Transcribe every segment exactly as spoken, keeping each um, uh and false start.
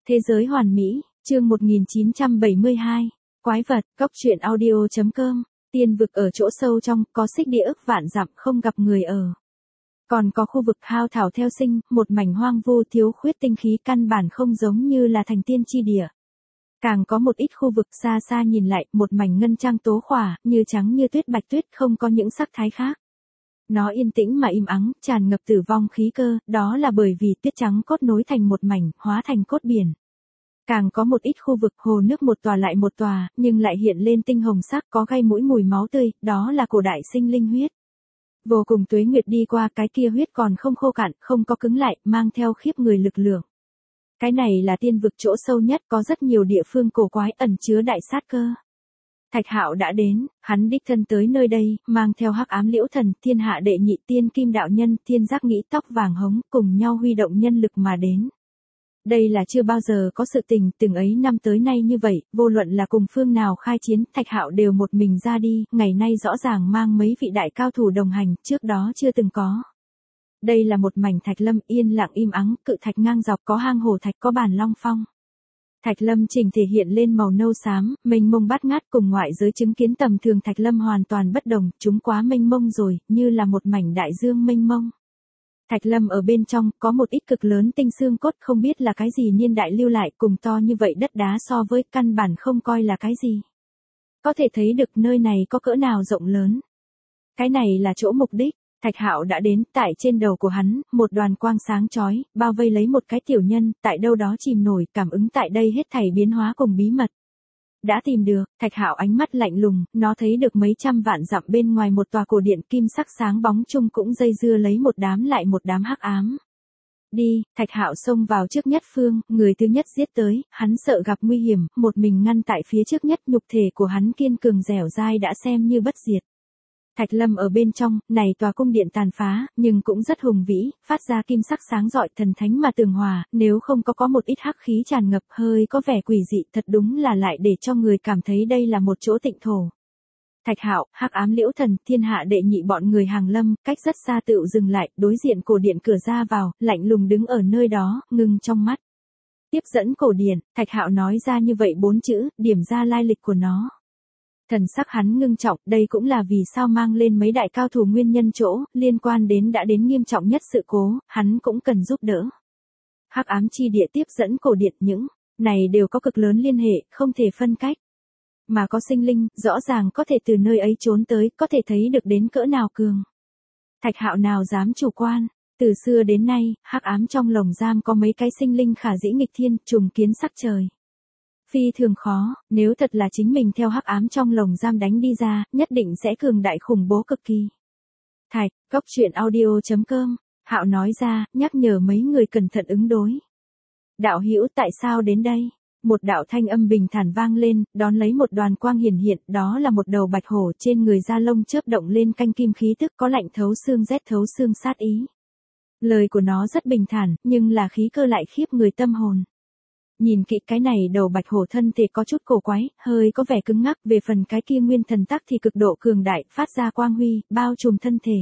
Thế giới hoàn mỹ, chương một nghìn chín trăm bảy mươi hai. Quái vật, cốc truyện audio chấm com. Tiên vực ở chỗ sâu trong, có xích địa ức vạn dặm không gặp người ở. Còn có khu vực hao thảo theo sinh, một mảnh hoang vu thiếu khuyết tinh khí căn bản không giống như là thành tiên chi địa. Càng có một ít khu vực xa xa nhìn lại, một mảnh ngân trang tố khỏa, như trắng như tuyết bạch tuyết không có những sắc thái khác. Nó yên tĩnh mà im ắng, tràn ngập tử vong khí cơ, đó là bởi vì tuyết trắng cốt nối thành một mảnh, hóa thành cốt biển. Càng có một ít khu vực hồ nước một tòa lại một tòa, nhưng lại hiện lên tinh hồng sắc có gai mũi mùi máu tươi, đó là cổ đại sinh linh huyết. Vô cùng tuế nguyệt đi qua, cái kia huyết còn không khô cạn, không có cứng lại, mang theo khiếp người lực lượng. Cái này là tiên vực chỗ sâu nhất, có rất nhiều địa phương cổ quái ẩn chứa đại sát cơ. Thạch Hạo đã đến, hắn đích thân tới nơi đây, mang theo Hắc Ám Liễu Thần, thiên hạ đệ nhị tiên kim đạo nhân, thiên giác nghĩ tóc vàng hống, cùng nhau huy động nhân lực mà đến. Đây là chưa bao giờ có sự tình, từng ấy năm tới nay như vậy, vô luận là cùng phương nào khai chiến, Thạch Hạo đều một mình ra đi, ngày nay rõ ràng mang mấy vị đại cao thủ đồng hành, trước đó chưa từng có. Đây là một mảnh thạch lâm yên lặng im ắng, cự thạch ngang dọc, có hang hổ thạch, có bản long phong. Thạch lâm chỉnh thể hiện lên màu nâu xám, mênh mông bát ngát, cùng ngoại giới chứng kiến tầm thường thạch lâm hoàn toàn bất đồng, chúng quá mênh mông rồi, như là một mảnh đại dương mênh mông. Thạch lâm ở bên trong, có một ít cực lớn tinh xương cốt, không biết là cái gì niên đại lưu lại, cùng to như vậy đất đá so với căn bản không coi là cái gì. Có thể thấy được nơi này có cỡ nào rộng lớn. Cái này là chỗ mục đích. Thạch Hạo đã đến, tại trên đầu của hắn, một đoàn quang sáng chói, bao vây lấy một cái tiểu nhân, tại đâu đó chìm nổi, cảm ứng tại đây hết thảy biến hóa cùng bí mật. Đã tìm được, Thạch Hạo ánh mắt lạnh lùng, nó thấy được mấy trăm vạn dặm bên ngoài một tòa cổ điện kim sắc sáng bóng chung cũng dây dưa lấy một đám lại một đám hắc ám. Đi, Thạch Hạo xông vào trước nhất phương, người thứ nhất giết tới, hắn sợ gặp nguy hiểm, một mình ngăn tại phía trước nhất, nhục thể của hắn kiên cường dẻo dai đã xem như bất diệt. Thạch lâm ở bên trong, này tòa cung điện tàn phá, nhưng cũng rất hùng vĩ, phát ra kim sắc sáng rọi thần thánh mà tường hòa, nếu không có có một ít hắc khí tràn ngập hơi có vẻ quỷ dị, thật đúng là lại để cho người cảm thấy đây là một chỗ tịnh thổ. Thạch Hạo, Hắc Ám Liễu Thần, thiên hạ đệ nhị bọn người hàng lâm, cách rất xa tựu dừng lại, đối diện cổ điện cửa ra vào, lạnh lùng đứng ở nơi đó, ngưng trong mắt. Tiếp dẫn cổ điện, Thạch Hạo nói ra như vậy bốn chữ, điểm ra lai lịch của nó. Thần sắc hắn ngưng trọng, đây cũng là vì sao mang lên mấy đại cao thủ nguyên nhân chỗ, liên quan đến đã đến nghiêm trọng nhất sự cố, hắn cũng cần giúp đỡ. Hắc ám chi địa tiếp dẫn cổ điện, những này đều có cực lớn liên hệ, không thể phân cách. Mà có sinh linh, rõ ràng có thể từ nơi ấy trốn tới, có thể thấy được đến cỡ nào cường. Thạch Hạo nào dám chủ quan, từ xưa đến nay, hắc ám trong lồng giam có mấy cái sinh linh khả dĩ nghịch thiên, trùng kiến sắc trời. Phi thường khó, nếu thật là chính mình theo hắc ám trong lồng giam đánh đi ra, nhất định sẽ cường đại khủng bố cực kỳ. Thạch, cốc truyện audio chấm com, Hạo nói ra, nhắc nhở mấy người cẩn thận ứng đối. Đạo hữu tại sao đến đây? Một đạo thanh âm bình thản vang lên, đón lấy một đoàn quang hiển hiện, đó là một đầu bạch hổ, trên người da lông chớp động lên canh kim khí tức, có lạnh thấu xương rét thấu xương sát ý. Lời của nó rất bình thản, nhưng là khí cơ lại khiếp người tâm hồn. Nhìn kỹ cái này đầu bạch hổ thân thể có chút cổ quái, hơi có vẻ cứng ngắc, về phần cái kia nguyên thần tắc thì cực độ cường đại, phát ra quang huy, bao trùm thân thể.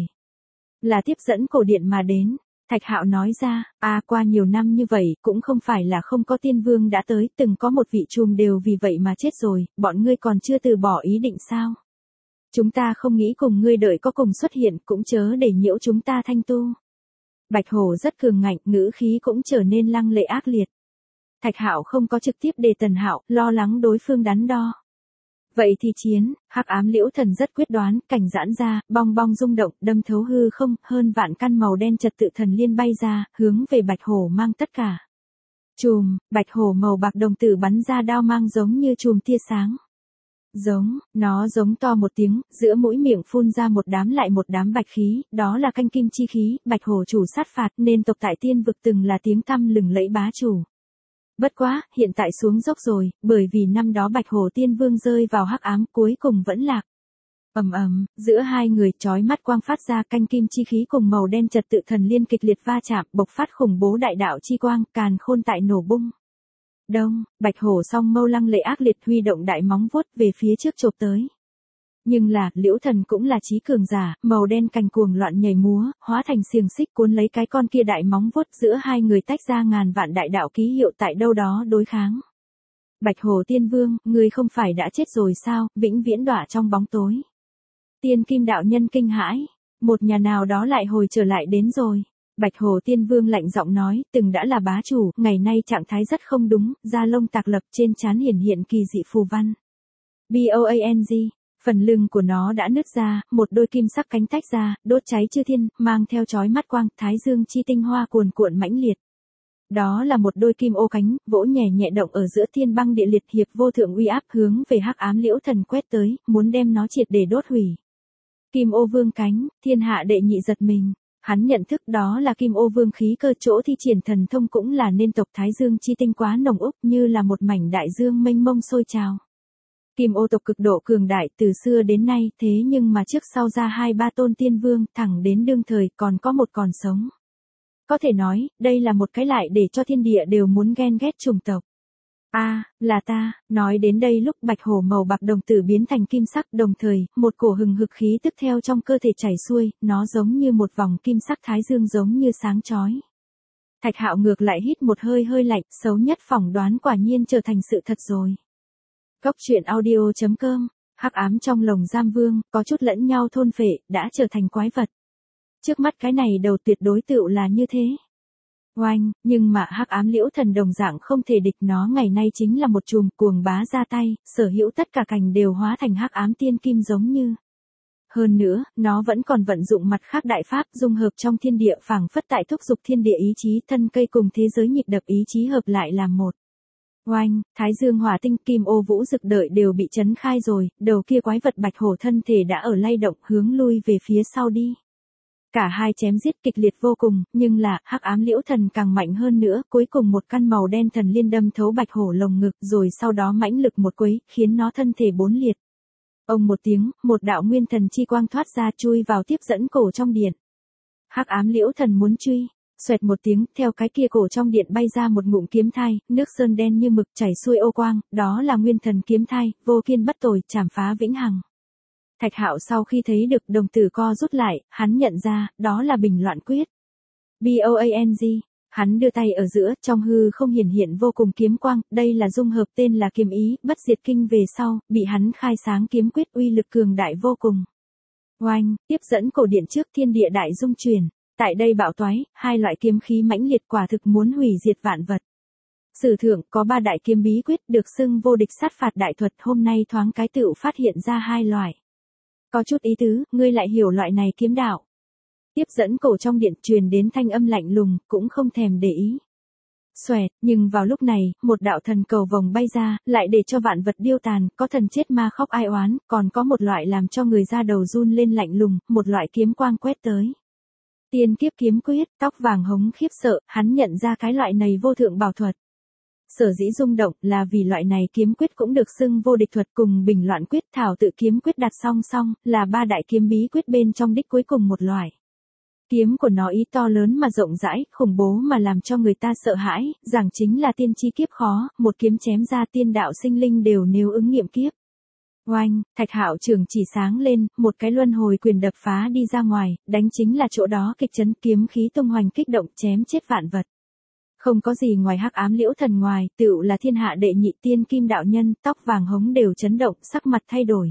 Là tiếp dẫn cổ điện mà đến. Thạch Hạo nói ra, à qua nhiều năm như vậy, cũng không phải là không có tiên vương đã tới, từng có một vị trùm đều vì vậy mà chết rồi, bọn ngươi còn chưa từ bỏ ý định sao? Chúng ta không nghĩ cùng ngươi đợi có cùng xuất hiện, cũng chớ để nhiễu chúng ta thanh tu. Bạch hổ rất cường ngạnh, ngữ khí cũng trở nên lăng lệ ác liệt. Thạch Hạo không có trực tiếp đề Tần Hạo, lo lắng đối phương đắn đo. Vậy thì chiến, Hắc Ám Liễu Thần rất quyết đoán, cảnh giãn ra, bong bong rung động, đâm thấu hư không, hơn vạn căn màu đen trật tự thần liên bay ra, hướng về bạch hổ mang tất cả. Chùm, bạch hổ màu bạc đồng tử bắn ra đao mang giống như chùm tia sáng. Giống, nó giống to một tiếng, giữa mũi miệng phun ra một đám lại một đám bạch khí, đó là canh kim chi khí, bạch hổ chủ sát phạt nên tộc tại tiên vực từng là tiếng tăm lừng lẫy bá chủ. Bất quá, hiện tại xuống dốc rồi, bởi vì năm đó Bạch Hổ Tiên Vương rơi vào hắc ám cuối cùng vẫn lạc. Ầm ầm, giữa hai người chói mắt quang phát ra canh kim chi khí cùng màu đen trật tự thần liên kịch liệt va chạm, bộc phát khủng bố đại đạo chi quang, càn khôn tại nổ bung. Đông, Bạch Hổ song mâu lăng lệ ác liệt huy động đại móng vuốt về phía trước chộp tới. Nhưng là, Liễu Thần cũng là trí cường giả, màu đen cành cuồng loạn nhảy múa, hóa thành xiềng xích cuốn lấy cái con kia đại móng vuốt, giữa hai người tách ra ngàn vạn đại đạo ký hiệu tại đâu đó đối kháng. Bạch Hổ Tiên Vương, ngươi không phải đã chết rồi sao, vĩnh viễn đọa trong bóng tối. Tiên Kim đạo nhân kinh hãi, một nhà nào đó lại hồi trở lại đến rồi. Bạch Hổ Tiên Vương lạnh giọng nói, từng đã là bá chủ, ngày nay trạng thái rất không đúng, da lông tạc lập trên trán hiển hiện kỳ dị phù văn. Boang, phần lưng của nó đã nứt ra, một đôi kim sắc cánh tách ra, đốt cháy chư thiên, mang theo chói mắt quang, thái dương chi tinh hoa cuồn cuộn mãnh liệt. Đó là một đôi kim ô cánh, vỗ nhẹ nhẹ động ở giữa thiên băng địa liệt, hiệp vô thượng uy áp hướng về hắc ám Liễu Thần quét tới, muốn đem nó triệt để đốt hủy. Kim ô vương cánh, thiên hạ đệ nhị giật mình. Hắn nhận thức đó là kim ô vương khí cơ, chỗ thi triển thần thông cũng là nên tộc thái dương chi tinh quá nồng úc, như là một mảnh đại dương mênh mông sôi trào. Kim ô tộc cực độ cường đại từ xưa đến nay, thế nhưng mà trước sau ra hai ba tôn tiên vương, thẳng đến đương thời còn có một còn sống. Có thể nói, đây là một cái lại để cho thiên địa đều muốn ghen ghét chủng tộc. A, à, là ta, nói đến đây lúc bạch hổ màu bạc đồng tử biến thành kim sắc, đồng thời, một cổ hừng hực khí tức theo trong cơ thể chảy xuôi, nó giống như một vòng kim sắc thái dương giống như sáng chói. Thạch Hạo ngược lại hít một hơi hơi lạnh, xấu nhất phỏng đoán quả nhiên trở thành sự thật rồi. Cốc truyện audio chấm com, hắc ám trong lồng giam vương, có chút lẫn nhau thôn phệ, đã trở thành quái vật. Trước mắt cái này đầu tuyệt đối tựu là như thế. Oanh, nhưng mà hắc ám Liễu Thần đồng dạng không thể địch, nó ngày nay chính là một chùm cuồng bá ra tay, sở hữu tất cả cành đều hóa thành hắc ám tiên kim giống như. Hơn nữa, nó vẫn còn vận dụng mặt khác đại pháp dung hợp trong thiên địa, phảng phất tại thúc dục thiên địa ý chí, thân cây cùng thế giới nhịp đập ý chí hợp lại làm một. Oanh, thái dương hỏa tinh kim ô vũ rực đợi đều bị chấn khai rồi, đầu kia quái vật bạch hổ thân thể đã ở lay động, hướng lui về phía sau đi. Cả hai chém giết kịch liệt vô cùng, nhưng là, hắc ám Liễu Thần càng mạnh hơn nữa, cuối cùng một căn màu đen thần liên đâm thấu bạch hổ lồng ngực, rồi sau đó mãnh lực một quấy, khiến nó thân thể bốn liệt. Ông một tiếng, một đạo nguyên thần chi quang thoát ra, chui vào tiếp dẫn cổ trong điện. Hắc ám Liễu Thần muốn truy, xoẹt một tiếng, theo cái kia cổ trong điện bay ra một ngụm kiếm thai, nước sơn đen như mực chảy xuôi ô quang, đó là nguyên thần kiếm thai, vô kiên bất tồi, chảm phá vĩnh hằng. Thạch Hạo sau khi thấy được đồng tử co rút lại, hắn nhận ra, đó là bình loạn quyết. Boang, hắn đưa tay ở giữa, trong hư không hiển hiện vô cùng kiếm quang, đây là dung hợp tên là kiếm ý, bất diệt kinh về sau, bị hắn khai sáng kiếm quyết uy lực cường đại vô cùng. Oanh, tiếp dẫn cổ điện trước thiên địa đại dung chuyển, tại đây bạo toái, hai loại kiếm khí mãnh liệt quả thực muốn hủy diệt vạn vật. Sử thượng có ba đại kiếm bí quyết được xưng vô địch sát phạt đại thuật, hôm nay thoáng cái tựu phát hiện ra hai loại. Có chút ý tứ, ngươi lại hiểu loại này kiếm đạo. Tiếp dẫn cổ trong điện truyền đến thanh âm lạnh lùng, cũng không thèm để ý. Xoẹt, nhưng vào lúc này, một đạo thần cầu vòng bay ra, lại để cho vạn vật điêu tàn, có thần chết ma khóc ai oán, còn có một loại làm cho người da đầu run lên lạnh lùng, một loại kiếm quang quét tới. Tiên kiếp kiếm quyết, tóc vàng hống khiếp sợ, hắn nhận ra cái loại này vô thượng bảo thuật. Sở dĩ rung động là vì loại này kiếm quyết cũng được xưng vô địch thuật, cùng bình loạn quyết thảo tự kiếm quyết đặt song song, là ba đại kiếm bí quyết bên trong đích cuối cùng một loại. Kiếm của nó ý to lớn mà rộng rãi, khủng bố mà làm cho người ta sợ hãi, rằng chính là tiên chi kiếp khó, một kiếm chém ra tiên đạo sinh linh đều nếu ứng nghiệm kiếp. Oanh, Thạch Hạo trường chỉ sáng lên, một cái luân hồi quyền đập phá đi ra ngoài, đánh chính là chỗ đó kịch chấn, kiếm khí tung hoành kích động chém chết vạn vật. Không có gì ngoài hắc ám Liễu Thần ngoài, tựu là thiên hạ đệ nhị tiên kim đạo nhân, tóc vàng hống đều chấn động, sắc mặt thay đổi.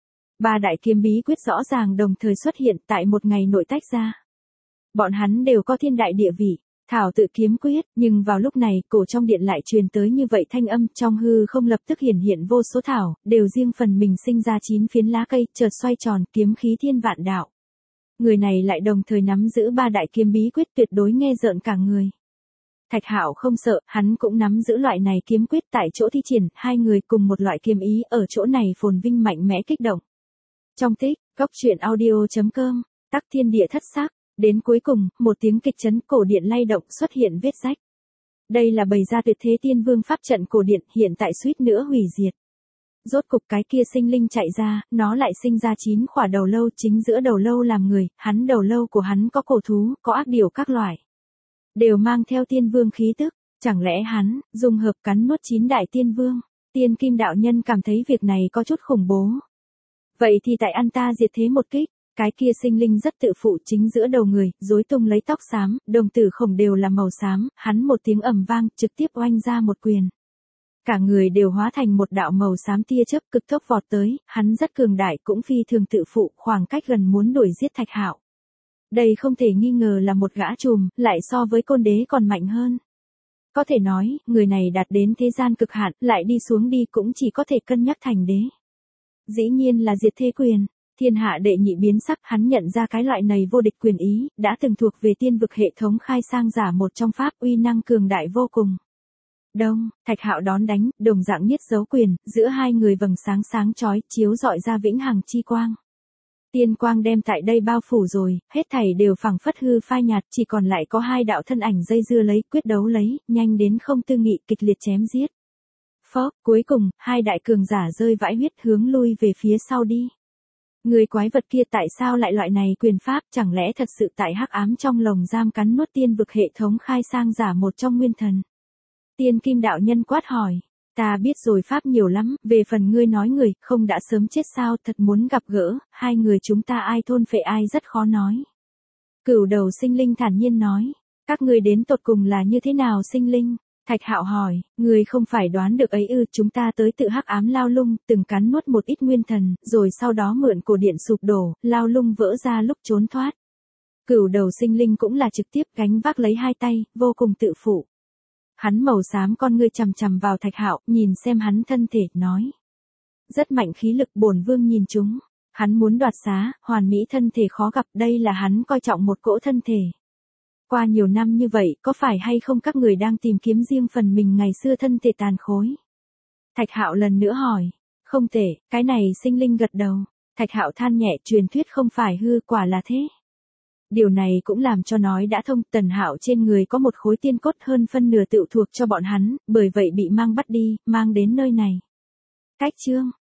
Ba đại kiếm bí quyết rõ ràng đồng thời xuất hiện tại một ngày nội tách ra. Bọn hắn đều có thiên đại địa vị, thảo tự kiếm quyết, nhưng vào lúc này, cổ trong điện lại truyền tới như vậy thanh âm, trong hư không lập tức hiển hiện vô số thảo, đều riêng phần mình sinh ra chín phiến lá cây, chợt xoay tròn, kiếm khí thiên vạn đạo. Người này lại đồng thời nắm giữ ba đại kiếm bí quyết, tuyệt đối nghe rợn cả người. Thạch Hạo không sợ, hắn cũng nắm giữ loại này kiếm quyết, tại chỗ thi triển, hai người cùng một loại kiếm ý, ở chỗ này phồn vinh mạnh mẽ kích động. Trong tích, cốc truyện audio chấm com, tắc thiên địa thất sắc, đến cuối cùng, một tiếng kịch chấn, cổ điện lay động, xuất hiện vết rách. Đây là bày ra tuyệt thế tiên vương pháp trận cổ điện, hiện tại suýt nữa hủy diệt. Rốt cục cái kia sinh linh chạy ra, nó lại sinh ra chín khỏa đầu lâu, chính giữa đầu lâu làm người, hắn đầu lâu của hắn có cổ thú, có ác điểu các loại. Đều mang theo tiên vương khí tức, chẳng lẽ hắn, dùng hợp cắn nuốt chín đại tiên vương. Tiên kim đạo nhân cảm thấy việc này có chút khủng bố. Vậy thì tại ăn ta diệt thế một kích, cái kia sinh linh rất tự phụ chính giữa đầu người, rối tung lấy tóc xám, đồng tử khổng đều là màu xám, hắn một tiếng ầm vang, trực tiếp oanh ra một quyền. Cả người đều hóa thành một đạo màu xám tia chớp cực tốc vọt tới, hắn rất cường đại cũng phi thường tự phụ, khoảng cách gần muốn đuổi giết Thạch Hạo. Đây không thể nghi ngờ là một gã trùm, lại so với côn đế còn mạnh hơn. Có thể nói, người này đạt đến thế gian cực hạn, lại đi xuống đi cũng chỉ có thể cân nhắc thành đế. Dĩ nhiên là diệt thế quyền. Thiên hạ đệ nhị biến sắc, hắn nhận ra cái loại này vô địch quyền ý, đã từng thuộc về tiên vực hệ thống khai sang giả một trong pháp, uy năng cường đại vô cùng. Đông, Thạch Hạo đón đánh, đồng dạng niết dấu quyền, giữa hai người vầng sáng sáng chói, chiếu rọi ra vĩnh hằng chi quang. Tiên quang đem tại đây bao phủ rồi, hết thảy đều phẳng phất hư phai nhạt, chỉ còn lại có hai đạo thân ảnh dây dưa lấy, quyết đấu lấy, nhanh đến không tư nghị, kịch liệt chém giết. Phó, cuối cùng, hai đại cường giả rơi vãi huyết hướng lui về phía sau đi. Người quái vật kia tại sao lại loại này quyền pháp, chẳng lẽ thật sự tại hắc ám trong lồng giam cắn nuốt tiên vực hệ thống khai sang giả một trong nguyên thần? Tiên Kim đạo nhân quát hỏi, ta biết rồi pháp nhiều lắm, về phần ngươi nói người, không đã sớm chết sao, thật muốn gặp gỡ, hai người chúng ta ai thôn phệ ai rất khó nói. Cửu đầu sinh linh thản nhiên nói, các ngươi đến tột cùng là như thế nào sinh linh? Thạch Hạo hỏi, người không phải đoán được ấy ư, chúng ta tới tự hắc ám lao lung, từng cắn nuốt một ít nguyên thần, rồi sau đó mượn cổ điện sụp đổ, lao lung vỡ ra lúc trốn thoát. Cửu đầu sinh linh cũng là trực tiếp gánh vác lấy hai tay, vô cùng tự phụ. Hắn màu xám con ngươi chằm chằm vào Thạch Hạo, nhìn xem hắn thân thể, nói. Rất mạnh khí lực, bổn vương nhìn chúng. Hắn muốn đoạt xá, hoàn mỹ thân thể khó gặp, đây là hắn coi trọng một cỗ thân thể. Qua nhiều năm như vậy, có phải hay không các người đang tìm kiếm riêng phần mình ngày xưa thân thể tàn khối? Thạch Hạo lần nữa hỏi. Không thể, cái này sinh linh gật đầu. Thạch Hạo than nhẹ, truyền thuyết không phải hư, quả là thế. Điều này cũng làm cho nói đã thông, Tần Hạo trên người có một khối tiên cốt hơn phân nửa tự thuộc cho bọn hắn, bởi vậy bị mang bắt đi, mang đến nơi này. Cách chương